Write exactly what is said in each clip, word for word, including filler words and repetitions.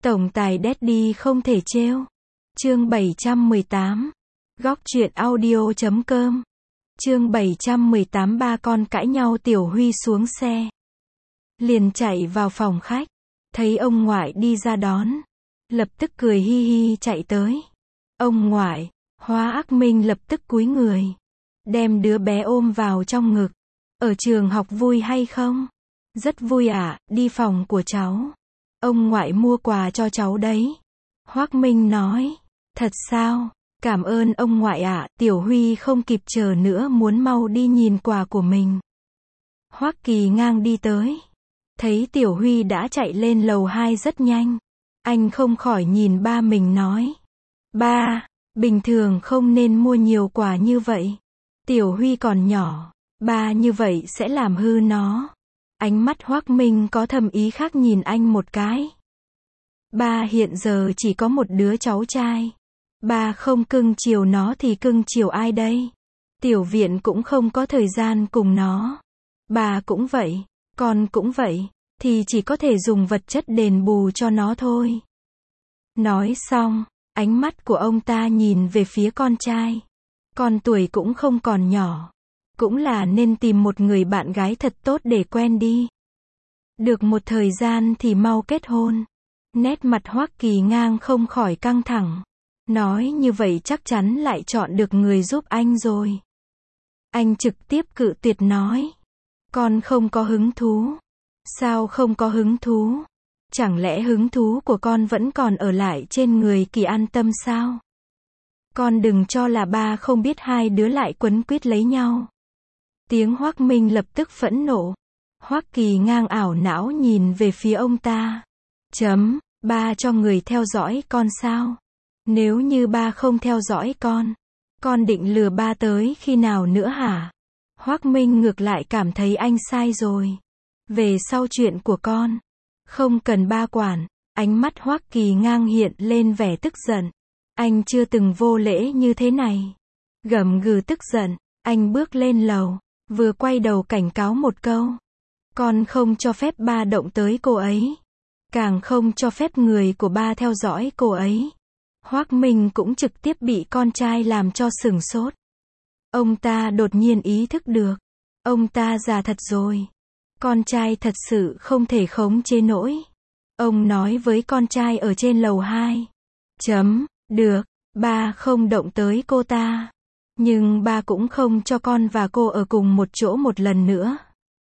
Tổng tài Daddy không thể trêu. Chương bảy trăm mười tám. Góc truyện audio chấm com. Chương bảy trăm mười tám. Ba con cãi nhau. Tiểu Huy xuống xe, liền chạy vào phòng khách, thấy ông ngoại đi ra đón, lập tức cười hi hi chạy tới. Ông ngoại, Hóa Ác Minh lập tức cúi người, đem đứa bé ôm vào trong ngực. Ở trường học vui hay không? Rất vui ạ, à, đi phòng của cháu. Ông ngoại mua quà cho cháu đấy. Hoác Minh nói. Thật sao? Cảm ơn ông ngoại ạ, à. Tiểu Huy không kịp chờ nữa muốn mau đi nhìn quà của mình. Hoác Kỳ Ngang đi tới, thấy Tiểu Huy đã chạy lên lầu hai rất nhanh. Anh không khỏi nhìn ba mình nói. Ba, bình thường không nên mua nhiều quà như vậy. Tiểu Huy còn nhỏ, ba như vậy sẽ làm hư nó. Ánh mắt Hoác Minh có thầm ý khác nhìn anh một cái. Ba hiện giờ chỉ có một đứa cháu trai. Ba không cưng chiều nó thì cưng chiều ai đây? Tiểu Viện cũng không có thời gian cùng nó. Bà cũng vậy, con cũng vậy, thì chỉ có thể dùng vật chất đền bù cho nó thôi. Nói xong, ánh mắt của ông ta nhìn về phía con trai. Con tuổi cũng không còn nhỏ, cũng là nên tìm một người bạn gái thật tốt để quen đi. Được một thời gian thì mau kết hôn. Nét mặt Hoác Kỳ Ngang không khỏi căng thẳng. Nói như vậy chắc chắn lại chọn được người giúp anh rồi. Anh trực tiếp cự tuyệt nói. Con không có hứng thú. Sao không có hứng thú? Chẳng lẽ hứng thú của con vẫn còn ở lại trên người Kỳ An Tâm sao? Con đừng cho là ba không biết hai đứa lại quấn quýt lấy nhau. Tiếng Hoác Minh lập tức phẫn nộ. Hoác Kỳ Ngang ảo não nhìn về phía ông ta. Chấm, ba cho người theo dõi con sao? Nếu như ba không theo dõi con, con định lừa ba tới khi nào nữa hả? Hoác Minh ngược lại cảm thấy anh sai rồi. Về sau chuyện của con, không cần ba quản. Ánh mắt Hoác Kỳ Ngang hiện lên vẻ tức giận. Anh chưa từng vô lễ như thế này. Gầm gừ tức giận, anh bước lên lầu, vừa quay đầu cảnh cáo một câu. Con không cho phép ba động tới cô ấy. Càng không cho phép người của ba theo dõi cô ấy. Hoác Minh cũng trực tiếp bị con trai làm cho sửng sốt. Ông ta đột nhiên ý thức được. Ông ta già thật rồi. Con trai thật sự không thể khống chế nổi. Ông nói với con trai ở trên lầu hai. Chấm, được, ba không động tới cô ta. Nhưng ba cũng không cho con và cô ở cùng một chỗ một lần nữa.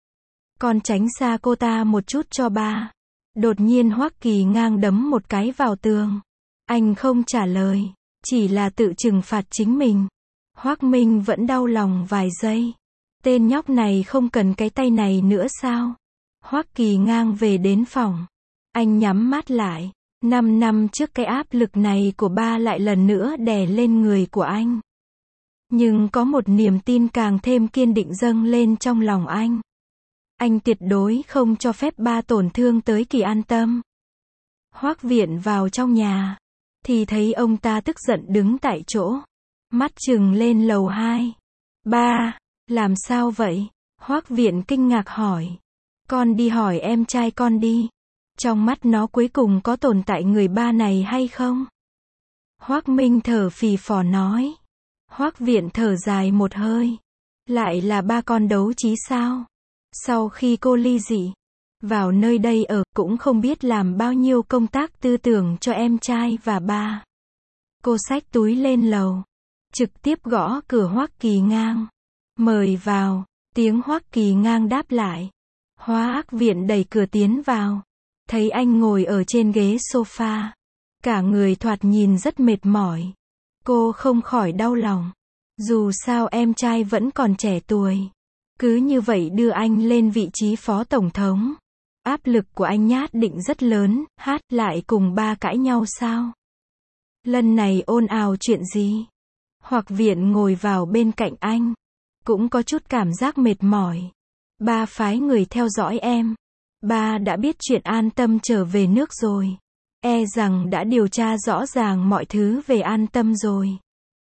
Con tránh xa cô ta một chút cho ba. Đột nhiên Hoác Kỳ Ngang đấm một cái vào tường. Anh không trả lời, chỉ là tự trừng phạt chính mình. Hoác Minh vẫn đau lòng vài giây. Tên nhóc này không cần cái tay này nữa sao? Hoác Kỳ Ngang về đến phòng. Anh nhắm mắt lại. Năm năm trước cái áp lực này của ba lại lần nữa đè lên người của anh. Nhưng có một niềm tin càng thêm kiên định dâng lên trong lòng anh. Anh tuyệt đối không cho phép ba tổn thương tới Kỳ An Tâm. Hoác Viện vào trong nhà, thì thấy ông ta tức giận đứng tại chỗ, mắt trừng lên lầu hai. Ba, làm sao vậy? Hoác Viện kinh ngạc hỏi. Con đi hỏi em trai con đi. Trong mắt nó cuối cùng có tồn tại người ba này hay không? Hoác Minh thở phì phò nói. Hoác Viện thở dài một hơi. Lại là ba con đấu trí sao? Sau khi cô ly dị, vào nơi đây ở, cũng không biết làm bao nhiêu công tác tư tưởng cho em trai và ba. Cô xách túi lên lầu, trực tiếp gõ cửa Hoác Kỳ Ngang. Mời vào, tiếng Hoác Kỳ Ngang đáp lại. Hóa Ác Viện đẩy cửa tiến vào, thấy anh ngồi ở trên ghế sofa. Cả người thoạt nhìn rất mệt mỏi. Cô không khỏi đau lòng. Dù sao em trai vẫn còn trẻ tuổi. Cứ như vậy đưa anh lên vị trí phó tổng thống. Áp lực của anh nhát định rất lớn, hát lại cùng ba cãi nhau sao? Lần này ồn ào chuyện gì? Hoác Viện ngồi vào bên cạnh anh, cũng có chút cảm giác mệt mỏi. Ba phái người theo dõi em. Ba đã biết chuyện An Tâm trở về nước rồi. E rằng đã điều tra rõ ràng mọi thứ về An Tâm rồi.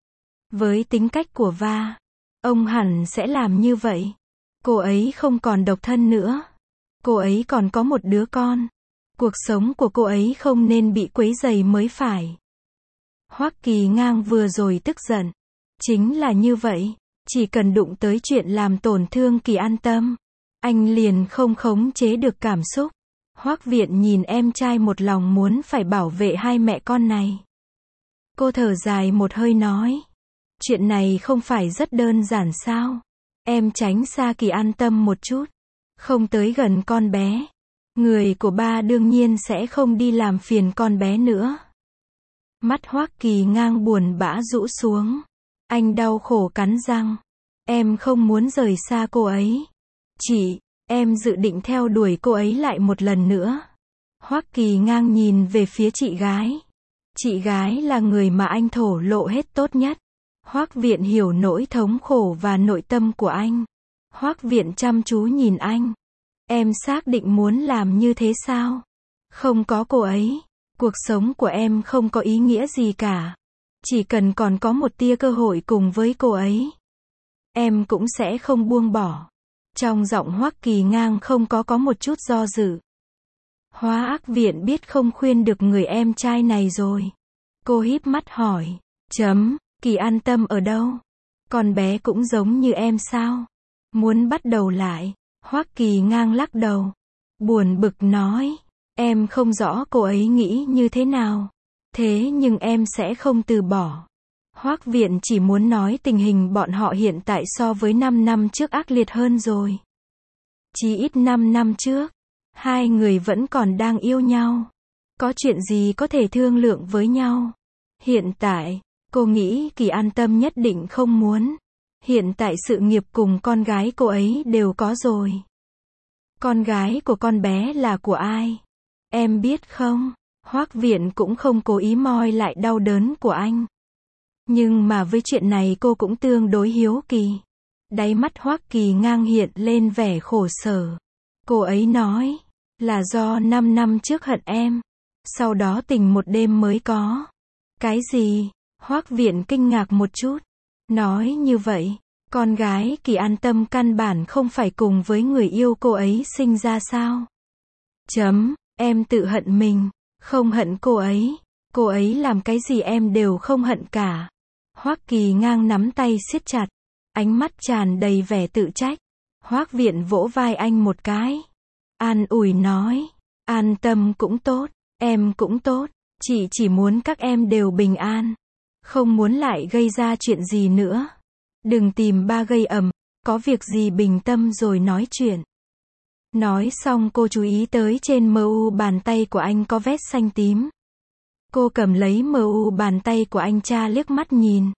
Với tính cách của Va, ông hẳn sẽ làm như vậy. Cô ấy không còn độc thân nữa. Cô ấy còn có một đứa con. Cuộc sống của cô ấy không nên bị quấy rầy mới phải. Hoắc Kỳ Ngang vừa rồi tức giận. Chính là như vậy, chỉ cần đụng tới chuyện làm tổn thương Kỳ An Tâm, anh liền không khống chế được cảm xúc. Hoắc Viện nhìn em trai một lòng muốn phải bảo vệ hai mẹ con này. Cô thở dài một hơi nói, chuyện này không phải rất đơn giản sao? Em tránh xa Kỳ An Tâm một chút, không tới gần con bé. Người của ba đương nhiên sẽ không đi làm phiền con bé nữa. Mắt Hoắc Kỳ Ngang buồn bã rũ xuống. Anh đau khổ cắn răng. Em không muốn rời xa cô ấy. Chị, em dự định theo đuổi cô ấy lại một lần nữa. Hoắc Kỳ Ngang nhìn về phía chị gái. Chị gái là người mà anh thổ lộ hết tốt nhất. Hoắc Viện hiểu nỗi thống khổ và nội tâm của anh. Hoắc Viện chăm chú nhìn anh. Em xác định muốn làm như thế sao? Không có cô ấy, cuộc sống của em không có ý nghĩa gì cả. Chỉ cần còn có một tia cơ hội cùng với cô ấy, em cũng sẽ không buông bỏ. Trong giọng Hoắc Kỳ Ngang không có có một chút do dự. Hoắc Viện biết không khuyên được người em trai này rồi. Cô híp mắt hỏi, chấm, Kỳ An Tâm ở đâu? Con bé cũng giống như em sao? Muốn bắt đầu lại. Hoắc Kỳ Ngang lắc đầu. Buồn bực nói, em không rõ cô ấy nghĩ như thế nào. Thế nhưng em sẽ không từ bỏ. Hoắc Viện chỉ muốn nói tình hình bọn họ hiện tại so với năm năm trước ác liệt hơn rồi. Chỉ ít năm năm trước, hai người vẫn còn đang yêu nhau. Có chuyện gì có thể thương lượng với nhau. Hiện tại, cô nghĩ Kỳ An Tâm nhất định không muốn. Hiện tại sự nghiệp cùng con gái cô ấy đều có rồi. Con gái của con bé là của ai? Em biết không? Hoắc Viện cũng không cố ý moi lại đau đớn của anh. Nhưng mà với chuyện này cô cũng tương đối hiếu kỳ. Đáy mắt Hoắc Kỳ Ngang hiện lên vẻ khổ sở. Cô ấy nói, là do năm năm trước hận em. Sau đó tình một đêm mới có. Cái gì? Hoắc Viện kinh ngạc một chút. Nói như vậy, con gái Kỳ An Tâm căn bản không phải cùng với người yêu cô ấy sinh ra sao? Chấm, em tự hận mình, không hận cô ấy. Cô ấy làm cái gì em đều không hận cả. Hoắc Kỳ Ngang nắm tay siết chặt, ánh mắt tràn đầy vẻ tự trách. Hoắc Viện vỗ vai anh một cái, an ủi nói, an tâm cũng tốt, em cũng tốt, chị chỉ muốn các em đều bình an, không muốn lại gây ra chuyện gì nữa. Đừng tìm ba gây ầm, có việc gì bình tâm rồi nói chuyện. Nói xong cô chú ý tới trên mờ u bàn tay của anh có vết xanh tím. Cô cầm lấy mờ u bàn tay của anh tra liếc mắt nhìn.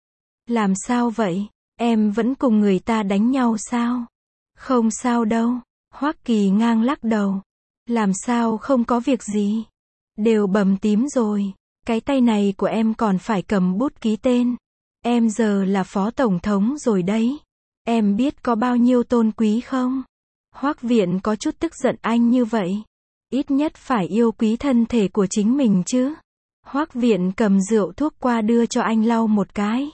Làm sao vậy? Em vẫn cùng người ta đánh nhau sao? Không sao đâu. Hoắc Kỳ Ngang lắc đầu. Làm sao không có việc gì? Đều bầm tím rồi. Cái tay này của em còn phải cầm bút ký tên. Em giờ là phó tổng thống rồi đấy. Em biết có bao nhiêu tôn quý không? Hoắc Viện có chút tức giận anh như vậy. Ít nhất phải yêu quý thân thể của chính mình chứ. Hoắc Viện cầm rượu thuốc qua đưa cho anh lau một cái.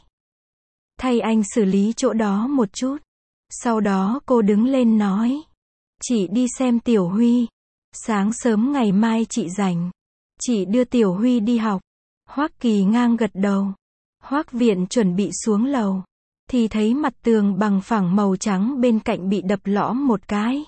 Thay anh xử lý chỗ đó một chút. Sau đó cô đứng lên nói. Chị đi xem Tiểu Huy. Sáng sớm ngày mai chị rảnh. Chị đưa Tiểu Huy đi học. Hoắc Kỳ Ngang gật đầu. Hoắc Viện chuẩn bị xuống lầu. Thì thấy mặt tường bằng phẳng màu trắng bên cạnh bị đập lõm một cái.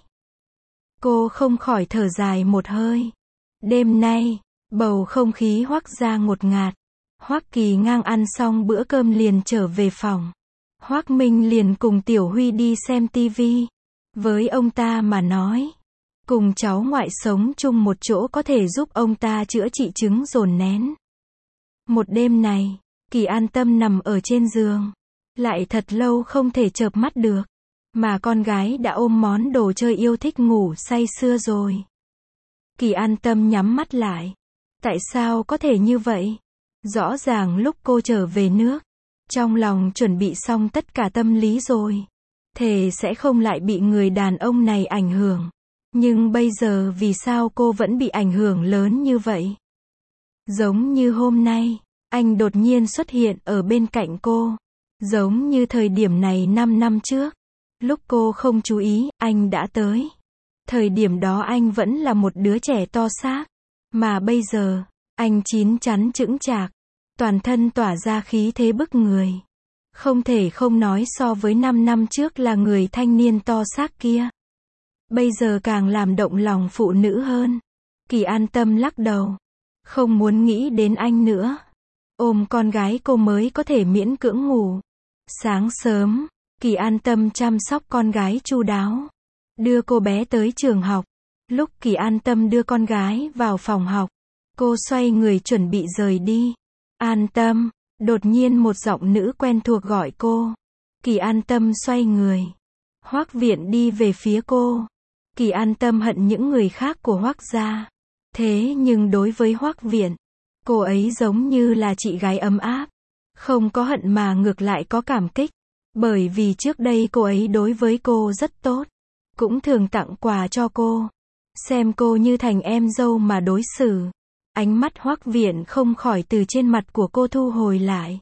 Cô không khỏi thở dài một hơi. Đêm nay, bầu không khí Hoắc gia ngột ngạt. Hoắc Kỳ Ngang ăn xong bữa cơm liền trở về phòng. Hoắc Minh liền cùng Tiểu Huy đi xem tivi. Với ông ta mà nói, cùng cháu ngoại sống chung một chỗ có thể giúp ông ta chữa trị chứng dồn nén. Một đêm này, Kỳ An Tâm nằm ở trên giường. Lại thật lâu không thể chợp mắt được. Mà con gái đã ôm món đồ chơi yêu thích ngủ say sưa rồi. Kỳ An Tâm nhắm mắt lại. Tại sao có thể như vậy? Rõ ràng lúc cô trở về nước, trong lòng chuẩn bị xong tất cả tâm lý rồi. Thề sẽ không lại bị người đàn ông này ảnh hưởng. Nhưng bây giờ vì sao cô vẫn bị ảnh hưởng lớn như vậy? Giống như hôm nay, anh đột nhiên xuất hiện ở bên cạnh cô. Giống như thời điểm này năm năm trước. Lúc cô không chú ý, anh đã tới. Thời điểm đó anh vẫn là một đứa trẻ to xác. Mà bây giờ, anh chín chắn chững chạc. Toàn thân tỏa ra khí thế bức người. Không thể không nói so với năm năm trước là người thanh niên to xác kia. Bây giờ càng làm động lòng phụ nữ hơn. Kỳ An Tâm lắc đầu. Không muốn nghĩ đến anh nữa. Ôm con gái cô mới có thể miễn cưỡng ngủ. Sáng sớm, Kỳ An Tâm chăm sóc con gái chu đáo. Đưa cô bé tới trường học. Lúc Kỳ An Tâm đưa con gái vào phòng học, cô xoay người chuẩn bị rời đi. An Tâm, đột nhiên một giọng nữ quen thuộc gọi cô. Kỳ An Tâm xoay người. Hoắc Viện đi về phía cô. Kỳ An Tâm hận những người khác của Hoắc gia. Thế nhưng đối với Hoắc Viện, cô ấy giống như là chị gái ấm áp. Không có hận mà ngược lại có cảm kích. Bởi vì trước đây cô ấy đối với cô rất tốt. Cũng thường tặng quà cho cô. Xem cô như thành em dâu mà đối xử. Ánh mắt Hoắc Viện không khỏi từ trên mặt của cô thu hồi lại.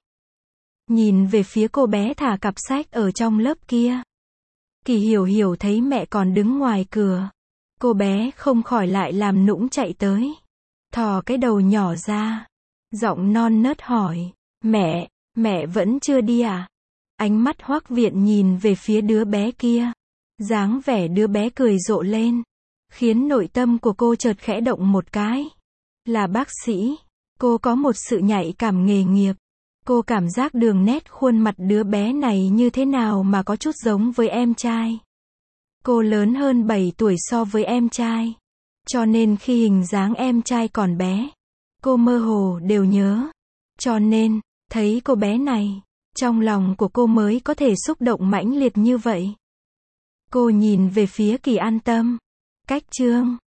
Nhìn về phía cô bé thả cặp sách ở trong lớp kia. Kỳ Hiểu Hiểu thấy mẹ còn đứng ngoài cửa. Cô bé không khỏi lại làm nũng chạy tới. Thò cái đầu nhỏ ra. Giọng non nớt hỏi. Mẹ, mẹ vẫn chưa đi à? Ánh mắt Hoắc Viện nhìn về phía đứa bé kia. Dáng vẻ đứa bé cười rộ lên. Khiến nội tâm của cô chợt khẽ động một cái. Là bác sĩ. Cô có một sự nhạy cảm nghề nghiệp. Cô cảm giác đường nét khuôn mặt đứa bé này như thế nào mà có chút giống với em trai. Cô lớn hơn bảy tuổi so với em trai. Cho nên khi hình dáng em trai còn bé, cô mơ hồ đều nhớ. Cho nên, thấy cô bé này, trong lòng của cô mới có thể xúc động mãnh liệt như vậy. Cô nhìn về phía Kỳ An Tâm. Cách chương